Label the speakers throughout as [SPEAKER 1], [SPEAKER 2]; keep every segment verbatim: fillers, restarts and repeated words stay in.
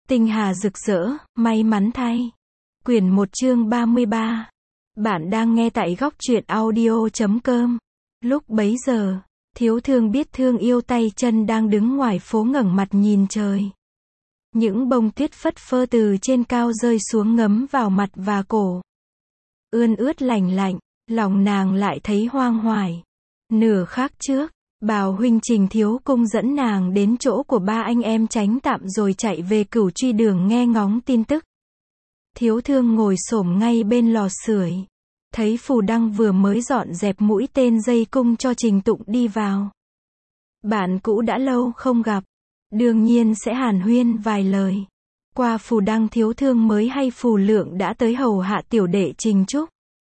[SPEAKER 1] Tinh hà rực rỡ, may mắn thay. Quyển một chương ba mươi ba. Bạn đang nghe tại góc truyện audio chấm com. Lúc bấy giờ, Thiếu Thương biết thương yêu tay chân đang đứng ngoài phố ngẩng mặt nhìn trời. Những bông tuyết phất phơ từ trên cao rơi xuống ngấm vào mặt và cổ. Ươn ướt lành lạnh, lòng nàng lại thấy hoang hoài. Nửa khắc trước, Bào huynh Trình Thiếu Cung dẫn nàng đến chỗ của ba anh em tránh tạm rồi chạy về Cửu Truy Đường nghe ngóng tin tức. Thiếu Thương ngồi xổm ngay bên lò sưởi, thấy Phù Đăng vừa mới dọn dẹp mũi tên dây cung cho Trình Tụng đi vào. Bạn cũ đã lâu không gặp, đương nhiên sẽ hàn huyên vài lời. Qua Phù Đăng Thiếu Thương mới hay Phù Lượng đã tới hầu hạ tiểu đệ Trình Trúc.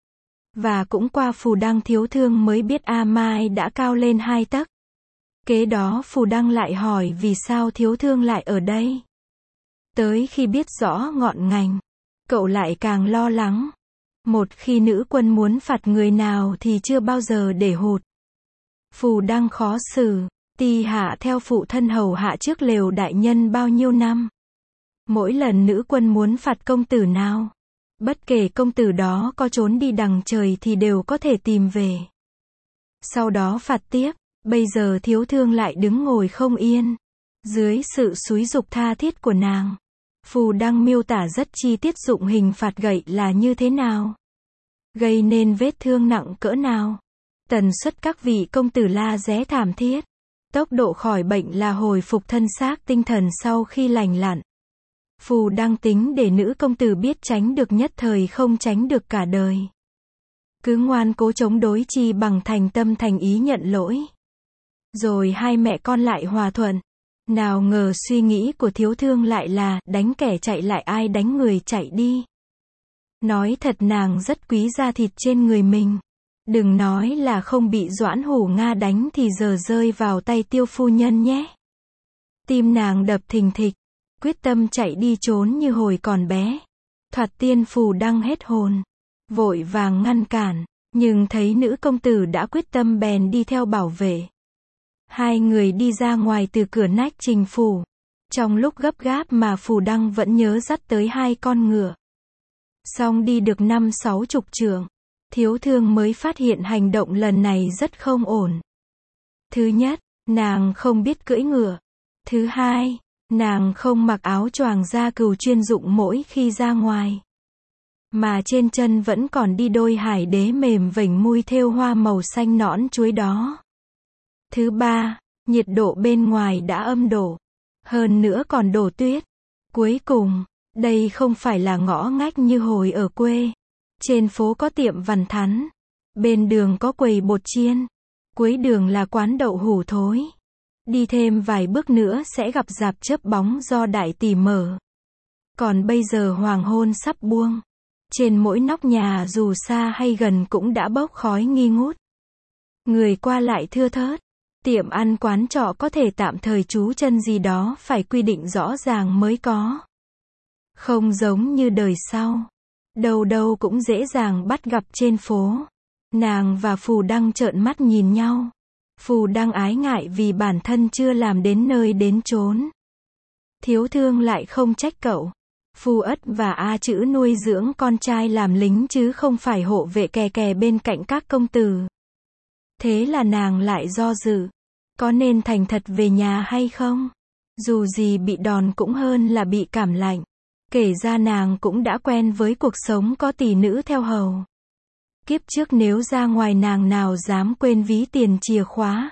[SPEAKER 1] Và cũng qua Phù Đăng Thiếu Thương mới biết A Mai đã cao lên hai tấc. Kế đó Phù Đăng lại hỏi vì sao Thiếu Thương lại ở đây. Tới khi biết rõ ngọn ngành, cậu lại càng lo lắng. Một khi nữ quân muốn phạt người nào thì chưa bao giờ để hụt. Phù Đăng khó xử, ti hạ theo phụ thân hầu hạ trước lều đại nhân bao nhiêu năm. Mỗi lần nữ quân muốn phạt công tử nào, bất kể công tử đó có trốn đi đằng trời thì đều có thể tìm về. Sau đó phạt tiếp, bây giờ Thiếu Thương lại đứng ngồi không yên. Dưới sự xúi giục tha thiết của nàng, Phù Đăng miêu tả rất chi tiết dụng hình phạt gậy là như thế nào, gây nên vết thương nặng cỡ nào, tần suất các vị công tử la ré thảm thiết, tốc độ khỏi bệnh là hồi phục thân xác tinh thần sau khi lành lặn. Phù Đăng tính để nữ công tử biết tránh được nhất thời không tránh được cả đời. Cứ ngoan cố chống đối chi bằng thành tâm thành ý nhận lỗi. Rồi hai mẹ con lại hòa thuận. Nào ngờ suy nghĩ của Thiếu Thương lại là đánh kẻ chạy lại ai đánh người chạy đi. Nói thật nàng rất quý da thịt trên người mình. Đừng nói là không bị Doãn Hủ Nga đánh thì giờ rơi vào tay Tiêu phu nhân nhé. Tim nàng đập thình thịch, quyết tâm chạy đi trốn như hồi còn bé. Thoạt tiên Phù Đăng hết hồn, vội vàng ngăn cản, nhưng thấy nữ công tử đã quyết tâm bèn đi theo bảo vệ. Hai người đi ra ngoài từ cửa nách Trình phủ. Trong lúc gấp gáp mà Phù Đăng vẫn nhớ dắt tới hai con ngựa. Xong đi được năm sáu chục trượng, Thiếu Thương mới phát hiện hành động lần này rất không ổn. Thứ nhất, nàng không biết cưỡi ngựa. Thứ hai, nàng không mặc áo choàng da cừu chuyên dụng mỗi khi ra ngoài. Mà trên chân vẫn còn đi đôi hải đế mềm vểnh mui thêu hoa màu xanh nõn chuối đó. Thứ ba, nhiệt độ bên ngoài đã âm độ. Hơn nữa còn đổ tuyết. Cuối cùng, đây không phải là ngõ ngách như hồi ở quê. Trên phố có tiệm vằn thắn. Bên đường có quầy bột chiên. Cuối đường là quán đậu hủ thối. Đi thêm vài bước nữa sẽ gặp rạp chớp bóng do đại tỷ mở. Còn bây giờ hoàng hôn sắp buông. Trên mỗi nóc nhà dù xa hay gần cũng đã bốc khói nghi ngút. Người qua lại thưa thớt. Tiệm ăn quán trọ có thể tạm thời trú chân gì đó phải quy định rõ ràng mới có. Không giống như đời sau. Đâu đâu cũng dễ dàng bắt gặp trên phố. Nàng và Phù Đăng trợn mắt nhìn nhau. Phù Đăng ái ngại vì bản thân chưa làm đến nơi đến chốn. Thiếu Thương lại không trách cậu. Phù Ất và A Chữ nuôi dưỡng con trai làm lính chứ không phải hộ vệ kè kè bên cạnh các công tử. Thế là nàng lại do dự. Có nên thành thật về nhà hay không? Dù gì bị đòn cũng hơn là bị cảm lạnh. Kể ra nàng cũng đã quen với cuộc sống có tỷ nữ theo hầu. Kiếp trước nếu ra ngoài nàng nào dám quên ví tiền chìa khóa.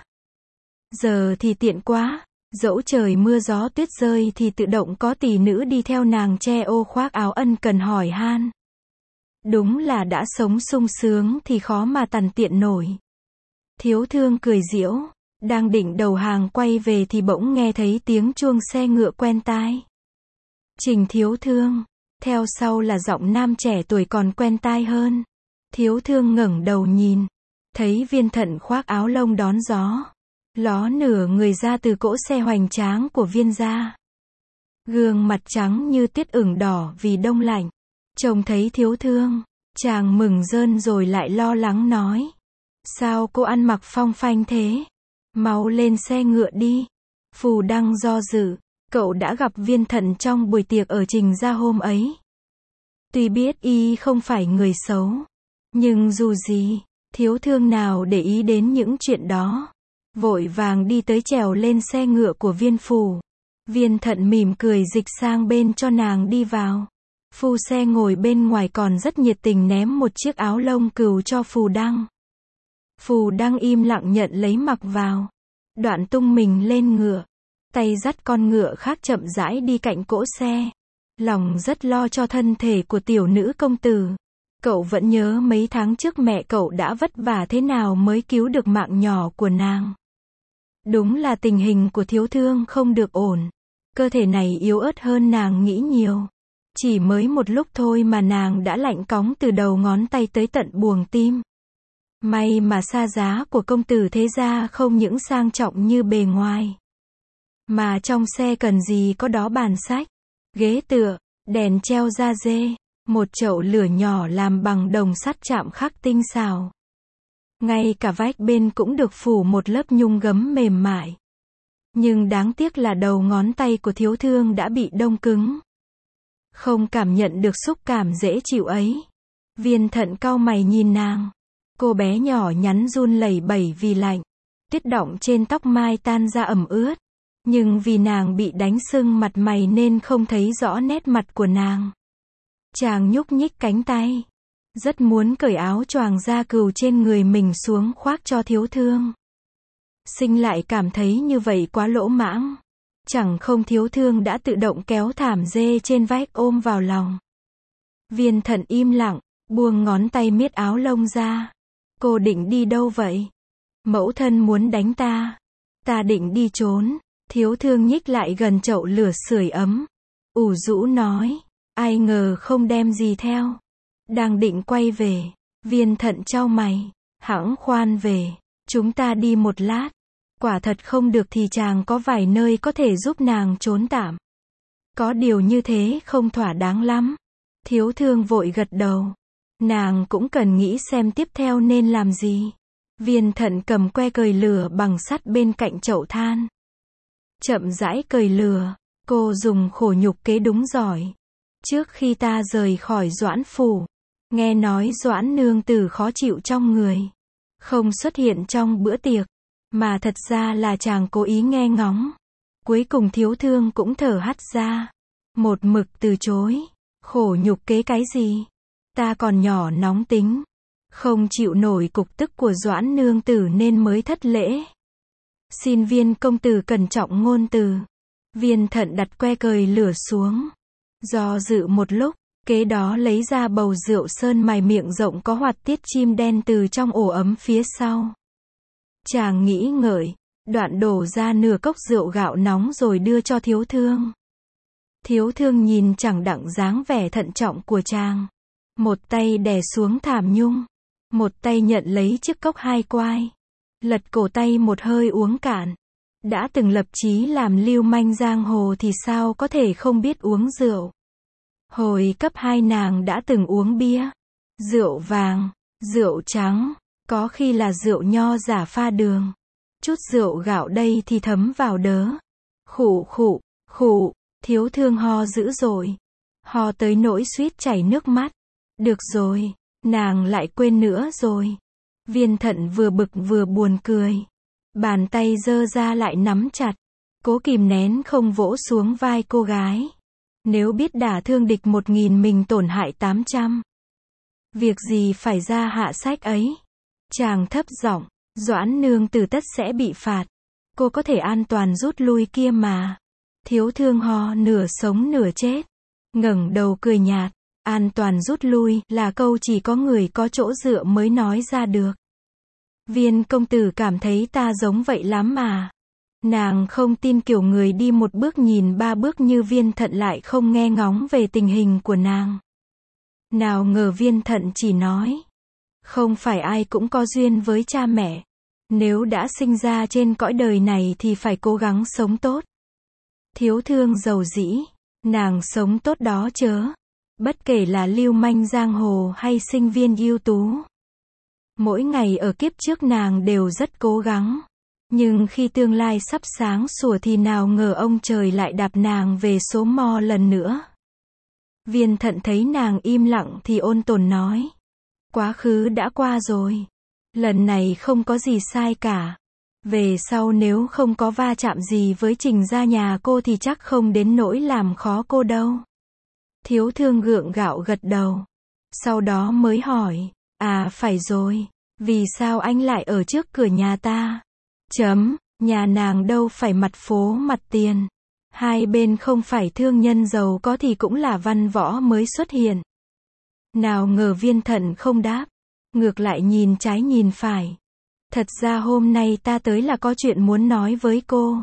[SPEAKER 1] Giờ thì tiện quá. Dẫu trời mưa gió tuyết rơi thì tự động có tỷ nữ đi theo nàng che ô khoác áo ân cần hỏi han. Đúng là đã sống sung sướng thì khó mà tằn tiện nổi. Thiếu Thương cười giễu. Đang định đầu hàng quay về thì bỗng nghe thấy tiếng chuông xe ngựa quen tai. Trình Thiếu Thương. Theo sau là giọng nam trẻ tuổi còn quen tai hơn. Thiếu Thương ngẩng đầu nhìn. Thấy Viên Thận khoác áo lông đón gió. Ló nửa người ra từ cỗ xe hoành tráng của Viên gia. Gương mặt trắng như tuyết ửng đỏ vì đông lạnh. Trông thấy Thiếu Thương, chàng mừng rơn rồi lại lo lắng nói. Sao cô ăn mặc phong phanh thế? Mau lên xe ngựa đi. Phù Đăng do dự. Cậu đã gặp Viên Thận trong buổi tiệc ở Trình gia hôm ấy. Tuy biết y không phải người xấu, nhưng dù gì, Thiếu Thương nào để ý đến những chuyện đó. Vội vàng đi tới trèo lên xe ngựa của Viên phủ. Viên Thận mỉm cười dịch sang bên cho nàng đi vào. Phu xe ngồi bên ngoài còn rất nhiệt tình ném một chiếc áo lông cừu cho Phù Đăng. Phù Đăng im lặng nhận lấy mặc vào. Đoạn tung mình lên ngựa. Tay dắt con ngựa khác chậm rãi đi cạnh cỗ xe. Lòng rất lo cho thân thể của tiểu nữ công tử. Cậu vẫn nhớ mấy tháng trước mẹ cậu đã vất vả thế nào mới cứu được mạng nhỏ của nàng. Đúng là tình hình của Thiếu Thương không được ổn. Cơ thể này yếu ớt hơn nàng nghĩ nhiều. Chỉ mới một lúc thôi mà nàng đã lạnh cóng từ đầu ngón tay tới tận buồng tim. May mà xa giá của công tử thế gia không những sang trọng như bề ngoài. Mà trong xe cần gì có đó bàn sách, ghế tựa, đèn treo da dê, một chậu lửa nhỏ làm bằng đồng sắt chạm khắc tinh xảo. Ngay cả vách bên cũng được phủ một lớp nhung gấm mềm mại. Nhưng đáng tiếc là đầu ngón tay của Thiếu Thương đã bị đông cứng. Không cảm nhận được xúc cảm dễ chịu ấy. Viên Thận cau mày nhìn nàng. Cô bé nhỏ nhắn run lẩy bẩy vì lạnh. Tuyết đọng trên tóc mai tan ra ẩm ướt. Nhưng vì nàng bị đánh sưng mặt mày nên không thấy rõ nét mặt của nàng. Chàng nhúc nhích cánh tay. Rất muốn cởi áo choàng da cừu trên người mình xuống khoác cho Thiếu Thương. Sinh lại cảm thấy như vậy quá lỗ mãng. Chẳng không Thiếu Thương đã tự động kéo thảm dê trên vách ôm vào lòng. Viên Thận im lặng, buông ngón tay miết áo lông ra. Cô định đi đâu vậy? Mẫu thân muốn đánh ta. Ta định đi trốn. Thiếu Thương nhích lại gần chậu lửa sưởi ấm. Ủ rũ nói. Ai ngờ không đem gì theo. Đang định quay về. Viên Thận chau mày. Hẵng khoan về. Chúng ta đi một lát. Quả thật không được thì chàng có vài nơi có thể giúp nàng trốn tạm. Có điều như thế không thỏa đáng lắm. Thiếu Thương vội gật đầu. Nàng cũng cần nghĩ xem tiếp theo nên làm gì. Viên Thận cầm que cời lửa bằng sắt bên cạnh chậu than. Chậm rãi cời lửa. Cô dùng khổ nhục kế đúng giỏi. Trước khi ta rời khỏi Doãn phủ, nghe nói Doãn nương tử khó chịu trong người. Không xuất hiện trong bữa tiệc. Mà thật ra là chàng cố ý nghe ngóng. Cuối cùng Thiếu Thương cũng thở hắt ra. Một mực từ chối. Khổ nhục kế cái gì? Ta còn nhỏ nóng tính. Không chịu nổi cục tức của Doãn nương tử nên mới thất lễ. Xin Viên công tử cẩn trọng ngôn từ. Viên Thận đặt que cời lửa xuống. Do dự một lúc, kế đó lấy ra bầu rượu sơn mài miệng rộng có hoạt tiết chim đen từ trong ổ ấm phía sau. Chàng nghĩ ngợi, đoạn đổ ra nửa cốc rượu gạo nóng rồi đưa cho Thiếu Thương. Thiếu Thương nhìn chẳng đặng dáng vẻ thận trọng của chàng. Một tay đè xuống thảm nhung. Một tay nhận lấy chiếc cốc hai quai. Lật cổ tay một hơi uống cạn. Đã từng lập chí làm lưu manh giang hồ thì sao có thể không biết uống rượu. Hồi cấp hai nàng đã từng uống bia. Rượu vàng, rượu trắng. Có khi là rượu nho giả pha đường. Chút rượu gạo đây thì thấm vào đớ. Khụ khụ, khụ, Thiếu Thương ho dữ dội. Ho tới nỗi suýt chảy nước mắt. Được rồi, nàng lại quên nữa rồi. Viên Thận vừa bực vừa buồn cười. Bàn tay giơ ra lại nắm chặt. Cố kìm nén không vỗ xuống vai cô gái. Nếu biết đả thương địch một nghìn mình tổn hại tám trăm. Việc gì phải ra hạ sách ấy. Chàng thấp giọng, Doãn nương tử tất sẽ bị phạt. Cô có thể an toàn rút lui kia mà. Thiếu Thương ho nửa sống nửa chết. Ngẩng đầu cười nhạt. An toàn rút lui là câu chỉ có người có chỗ dựa mới nói ra được. Viên công tử cảm thấy ta giống vậy lắm mà. Nàng không tin kiểu người đi một bước nhìn ba bước như Viên Thận lại không nghe ngóng về tình hình của nàng. Nào ngờ Viên Thận chỉ nói. Không phải ai cũng có duyên với cha mẹ. Nếu đã sinh ra trên cõi đời này thì phải cố gắng sống tốt. Thiếu Thương giàu dĩ. Nàng sống tốt đó chớ. Bất kể là lưu manh giang hồ hay sinh viên ưu tú. Mỗi ngày ở kiếp trước nàng đều rất cố gắng. Nhưng khi tương lai sắp sáng sủa thì nào ngờ ông trời lại đạp nàng về số mo lần nữa. Viên Thận thấy nàng im lặng thì ôn tồn nói. Quá khứ đã qua rồi. Lần này không có gì sai cả. Về sau nếu không có va chạm gì với Trình gia nhà cô thì chắc không đến nỗi làm khó cô đâu. Thiếu Thương gượng gạo gật đầu. Sau đó mới hỏi. À phải rồi. Vì sao anh lại ở trước cửa nhà ta? Chấm, nhà nàng đâu phải mặt phố mặt tiền. Hai bên không phải thương nhân giàu có thì cũng là văn võ mới xuất hiện. Nào ngờ Viên Thận không đáp. Ngược lại nhìn trái nhìn phải. Thật ra hôm nay ta tới là có chuyện muốn nói với cô.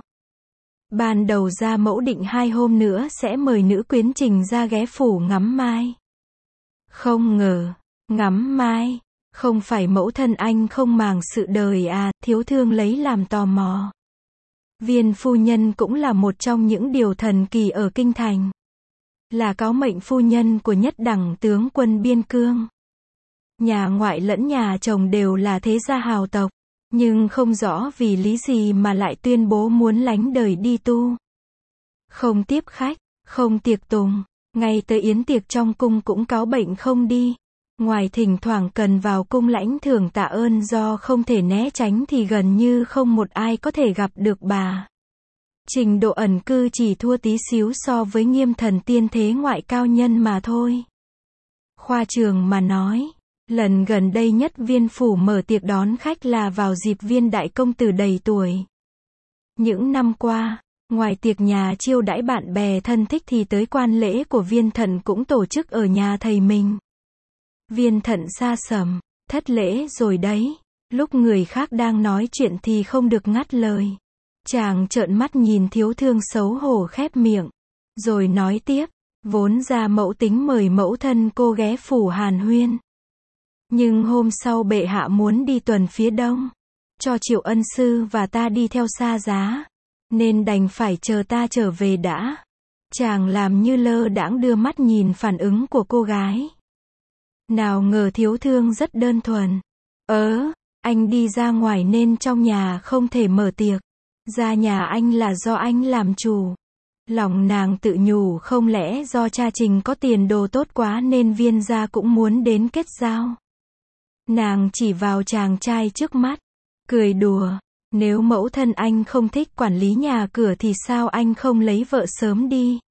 [SPEAKER 1] Ban đầu ra mẫu định hai hôm nữa sẽ mời nữ quyến Trình ra ghé phủ ngắm mai. Không ngờ, ngắm mai, không phải mẫu thân anh không màng sự đời à, Thiếu Thương lấy làm tò mò. Viên phu nhân cũng là một trong những điều thần kỳ ở kinh thành. Là cáo mệnh phu nhân của nhất đẳng tướng quân biên cương. Nhà ngoại lẫn nhà chồng đều là thế gia hào tộc. Nhưng không rõ vì lý gì mà lại tuyên bố muốn lánh đời đi tu. Không tiếp khách, không tiệc tùng, ngay tới yến tiệc trong cung cũng cáo bệnh không đi. Ngoài thỉnh thoảng cần vào cung lãnh thưởng tạ ơn do không thể né tránh thì gần như không một ai có thể gặp được bà. Trình độ ẩn cư chỉ thua tí xíu so với Nghiêm Thần tiên thế ngoại cao nhân mà thôi. Khoa trường mà nói. Lần gần đây nhất Viên phủ mở tiệc đón khách là vào dịp Viên đại công tử đầy tuổi. Những năm qua, ngoài tiệc nhà chiêu đãi bạn bè thân thích thì tới quan lễ của Viên Thận cũng tổ chức ở nhà thầy mình. Viên Thận xa sầm, thất lễ rồi đấy. Lúc người khác đang nói chuyện thì không được ngắt lời. Chàng trợn mắt nhìn Thiếu Thương xấu hổ khép miệng. Rồi nói tiếp, vốn ra mẫu tính mời mẫu thân cô ghé phủ hàn huyên. Nhưng hôm sau bệ hạ muốn đi tuần phía đông, cho Triệu ân sư và ta đi theo xa giá, nên đành phải chờ ta trở về đã. Chàng làm như lơ đãng đưa mắt nhìn phản ứng của cô gái. Nào ngờ Thiếu Thương rất đơn thuần. Ớ, anh đi ra ngoài nên trong nhà không thể mở tiệc. Ra nhà anh là do anh làm chủ. Lòng nàng tự nhủ không lẽ do cha Trình có tiền đồ tốt quá nên Viên gia cũng muốn đến kết giao. Nàng chỉ vào chàng trai trước mắt, cười đùa, nếu mẫu thân anh không thích quản lý nhà cửa thì sao anh không lấy vợ sớm đi.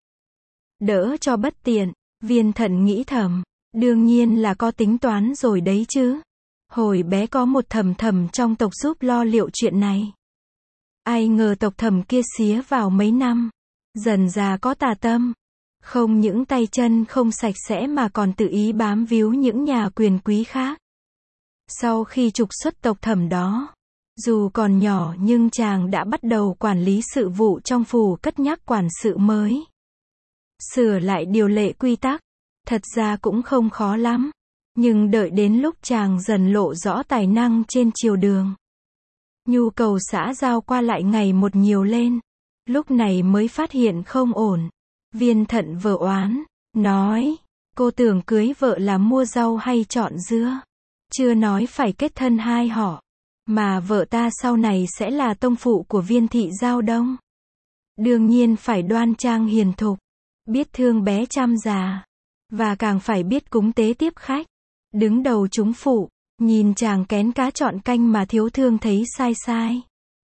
[SPEAKER 1] Đỡ cho bất tiện, Viên Thận nghĩ thầm, đương nhiên là có tính toán rồi đấy chứ. Hồi bé có một thầm thầm trong tộc giúp lo liệu chuyện này. Ai ngờ tộc thầm kia xía vào mấy năm, dần già có tà tâm. Không những tay chân không sạch sẽ mà còn tự ý bám víu những nhà quyền quý khác. Sau khi trục xuất tộc Thẩm đó, dù còn nhỏ nhưng chàng đã bắt đầu quản lý sự vụ trong phủ, cất nhắc quản sự mới. Sửa lại điều lệ quy tắc, thật ra cũng không khó lắm. Nhưng đợi đến lúc chàng dần lộ rõ tài năng trên triều đường, nhu cầu xã giao qua lại ngày một nhiều lên, lúc này mới phát hiện không ổn. Viên Thận vờ oán, nói, cô tưởng cưới vợ là mua rau hay chọn dưa. Chưa nói phải kết thân hai họ, mà vợ ta sau này sẽ là tông phụ của Viên thị Giao Đông. Đương nhiên phải đoan trang hiền thục, biết thương bé chăm già, và càng phải biết cúng tế tiếp khách, đứng đầu chúng phụ. Nhìn chàng kén cá chọn canh mà Thiếu Thương thấy sai sai.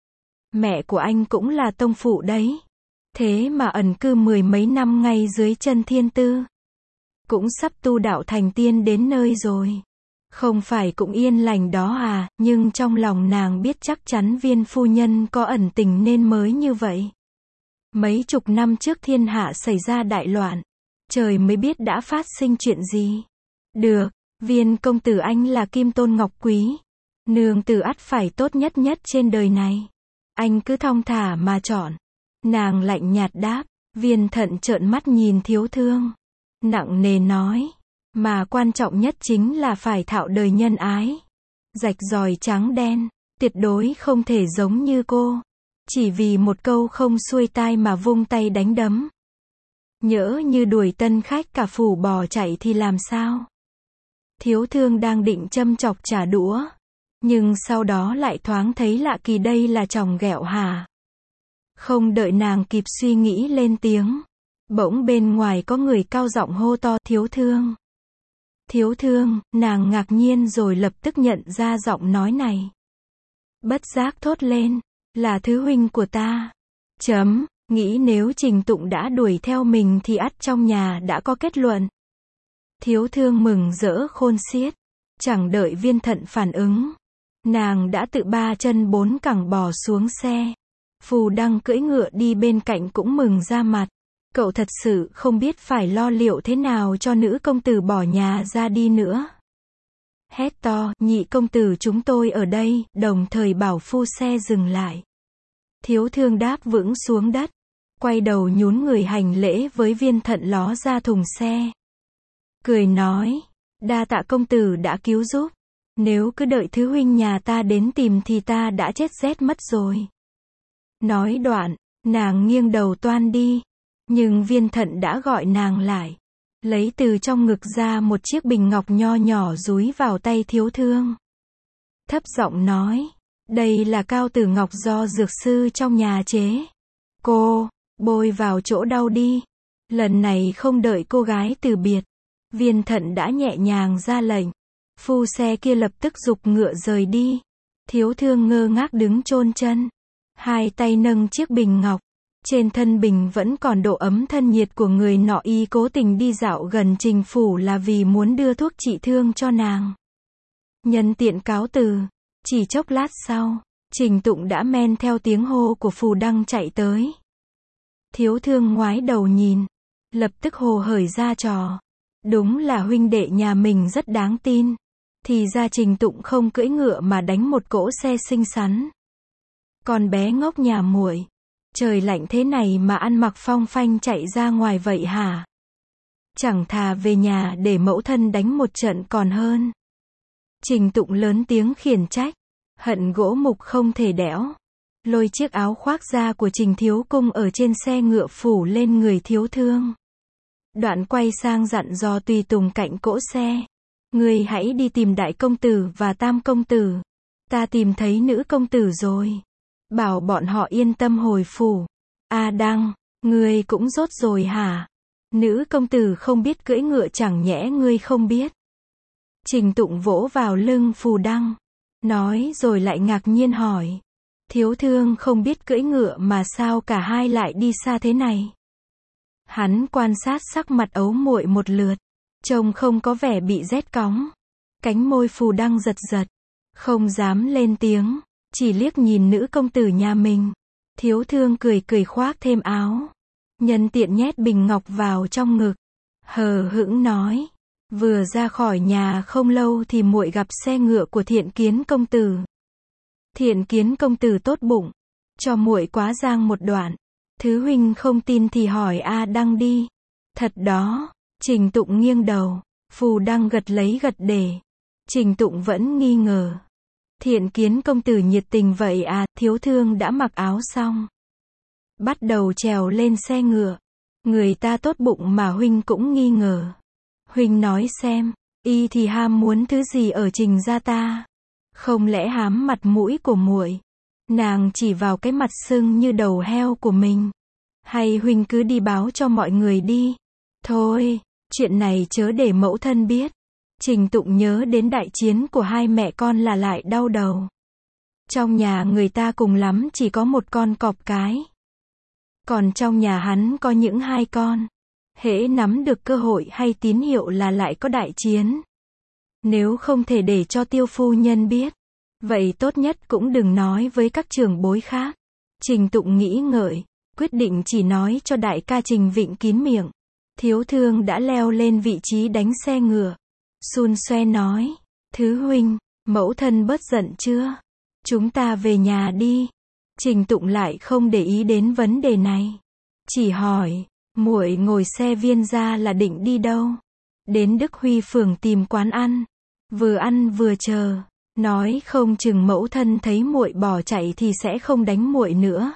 [SPEAKER 1] Mẹ của anh cũng là tông phụ đấy, thế mà ẩn cư mười mấy năm ngay dưới chân thiên tư, cũng sắp tu đạo thành tiên đến nơi rồi. Không phải cũng yên lành đó à, nhưng trong lòng nàng biết chắc chắn Viên phu nhân có ẩn tình nên mới như vậy. Mấy chục năm trước thiên hạ xảy ra đại loạn, trời mới biết đã phát sinh chuyện gì. Được, Viên công tử anh là kim tôn ngọc quý, nương tử ắt phải tốt nhất nhất trên đời này. Anh cứ thong thả mà chọn. Nàng lạnh nhạt đáp. Viên Thận trợn mắt nhìn Thiếu Thương, nặng nề nói, mà quan trọng nhất chính là phải thạo đời nhân ái, rạch ròi trắng đen, tuyệt đối không thể giống như cô, chỉ vì một câu không xuôi tai mà vung tay đánh đấm. Nhỡ như đuổi tân khách cả phủ bỏ chạy thì làm sao? Thiếu Thương đang định châm chọc trả đũa, Nhưng sau đó lại thoáng thấy lạ kỳ, đây là chòng ghẹo hả? Không đợi nàng kịp suy nghĩ lên tiếng, bỗng bên ngoài có người cao giọng hô to, thiếu thương. Thiếu thương, nàng ngạc nhiên rồi lập tức nhận ra giọng nói này. Bất giác thốt lên, là thứ huynh của ta. Chấm, nghĩ nếu Trình Tụng đã đuổi theo mình thì ắt trong nhà đã có kết luận. Thiếu thương mừng rỡ khôn xiết, chẳng đợi Viên Thận phản ứng, nàng đã tự ba chân bốn cẳng bò xuống xe. Phù Đăng cưỡi ngựa đi bên cạnh cũng mừng ra mặt. Cậu thật sự không biết phải lo liệu thế nào cho nữ công tử bỏ nhà ra đi nữa. Hét to, nhị công tử chúng tôi ở đây, đồng thời bảo phu xe dừng lại. Thiếu thương đáp vững xuống đất, quay đầu nhún người hành lễ với Viên Thận ló ra thùng xe. Cười nói, đa tạ công tử đã cứu giúp. Nếu cứ đợi thứ huynh nhà ta đến tìm thì ta đã chết rét mất rồi. Nói đoạn, nàng nghiêng đầu toan đi. Nhưng Viên Thận đã gọi nàng lại, lấy từ trong ngực ra một chiếc bình ngọc nho nhỏ dúi vào tay thiếu thương. Thấp giọng nói, đây là cao tử ngọc do dược sư trong nhà chế. Cô, bôi vào chỗ đau đi. Lần này không đợi cô gái từ biệt, Viên Thận đã nhẹ nhàng ra lệnh. Phu xe kia lập tức giục ngựa rời đi. Thiếu thương ngơ ngác đứng chôn chân, hai tay nâng chiếc bình ngọc. Trên thân bình vẫn còn độ ấm thân nhiệt của người nọ, y cố tình đi dạo gần Trình phủ là vì muốn đưa thuốc trị thương cho nàng. Nhân tiện cáo từ, chỉ chốc lát sau, Trình Tụng đã men theo tiếng hô của Phù Đăng chạy tới. Thiếu thương ngoái đầu nhìn, lập tức hồ hởi ra trò. Đúng là huynh đệ nhà mình rất đáng tin. Thì ra Trình Tụng không cưỡi ngựa mà đánh một cỗ xe xinh xắn. Con bé ngốc nhà muội, trời lạnh thế này mà ăn mặc phong phanh chạy ra ngoài vậy hả? Chẳng thà về nhà để mẫu thân đánh một trận còn hơn. Trình Tụng lớn tiếng khiển trách, hận gỗ mục không thể đẽo. Lôi chiếc áo khoác da của Trình thiếu cung ở trên xe ngựa phủ lên người thiếu thương. Đoạn quay sang dặn dò tùy tùng cạnh cỗ xe. Người hãy đi tìm đại công tử và tam công tử. Ta tìm thấy nữ công tử rồi. Bảo bọn họ yên tâm hồi phủ. A Đăng, ngươi cũng rốt rồi hả? Nữ công tử không biết cưỡi ngựa chẳng nhẽ ngươi không biết? Trình Tụng vỗ vào lưng Phù Đăng, nói rồi lại ngạc nhiên hỏi. Thiếu thương không biết cưỡi ngựa mà sao cả hai lại đi xa thế này? Hắn quan sát sắc mặt ấu muội một lượt, trông không có vẻ bị rét cóng. Cánh môi Phù Đăng giật giật, không dám lên tiếng, chỉ liếc nhìn nữ công tử nhà mình. Thiếu thương cười cười khoác thêm áo, nhân tiện nhét bình ngọc vào trong ngực, hờ hững nói, vừa ra khỏi nhà không lâu thì muội gặp xe ngựa của Thiện Kiến công tử. Thiện Kiến công tử tốt bụng, cho muội quá giang một đoạn. Thứ huynh không tin thì hỏi A Đăng đi. Thật đó. Trình Tụng nghiêng đầu, Phù Đăng gật lấy gật để. Trình Tụng vẫn nghi ngờ. Thiện Kiến công tử nhiệt tình vậy à? Thiếu thương đã mặc áo xong, bắt đầu trèo lên xe ngựa. Người ta tốt bụng mà huynh cũng nghi ngờ. Huynh nói xem, y thì ham muốn thứ gì ở Trình gia ta? Không lẽ hám mặt mũi của muội? Nàng chỉ vào cái mặt sưng như đầu heo của mình. Hay huynh cứ đi báo cho mọi người đi. Thôi, chuyện này chớ để mẫu thân biết. Trình Tụng nhớ đến đại chiến của hai mẹ con là lại đau đầu. Trong nhà người ta cùng lắm chỉ có một con cọp cái. Còn trong nhà hắn có những hai con. Hễ nắm được cơ hội hay tín hiệu là lại có đại chiến. Nếu không thể để cho Tiêu phu nhân biết, vậy tốt nhất cũng đừng nói với các trưởng bối khác. Trình Tụng nghĩ ngợi, quyết định chỉ nói cho đại ca Trình Vịnh kín miệng. Thiếu thương đã leo lên vị trí đánh xe ngựa. Xun xoe nói, thứ huynh, mẫu thân bớt giận chưa? Chúng ta về nhà đi. Trình Tụng lại không để ý đến vấn đề này. Chỉ hỏi, muội ngồi xe Viên gia là định đi đâu? Đến Đức Huy phường tìm quán ăn. Vừa ăn vừa chờ. Nói không chừng mẫu thân thấy muội bỏ chạy thì sẽ không đánh muội nữa.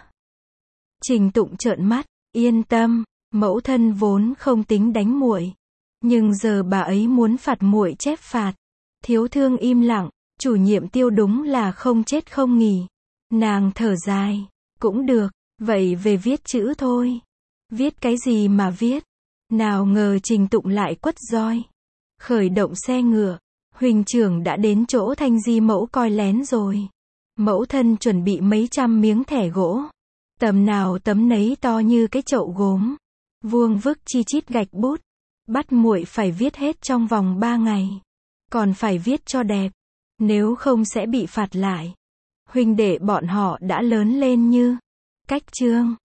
[SPEAKER 1] Trình Tụng trợn mắt, yên tâm, mẫu thân vốn không tính đánh muội, nhưng giờ bà ấy muốn phạt muội chép phạt. Thiếu thương im lặng, Chủ nhiệm Tiêu đúng là không chết không nghỉ. Nàng thở dài. Cũng được, vậy về viết chữ thôi. Viết cái gì mà viết? Nào ngờ Trình Tụng lại quất roi. Khởi động xe ngựa. Huỳnh trưởng đã đến chỗ Thanh Di mẫu coi lén rồi. Mẫu thân chuẩn bị mấy trăm miếng thẻ gỗ. Tầm nào tấm nấy to như cái chậu gốm. Vuông vức chi chít gạch bút. Bắt muội phải viết hết trong vòng ba ngày. Còn phải viết cho đẹp. Nếu không sẽ bị phạt lại. Huynh đệ bọn họ đã lớn lên như cách Trương.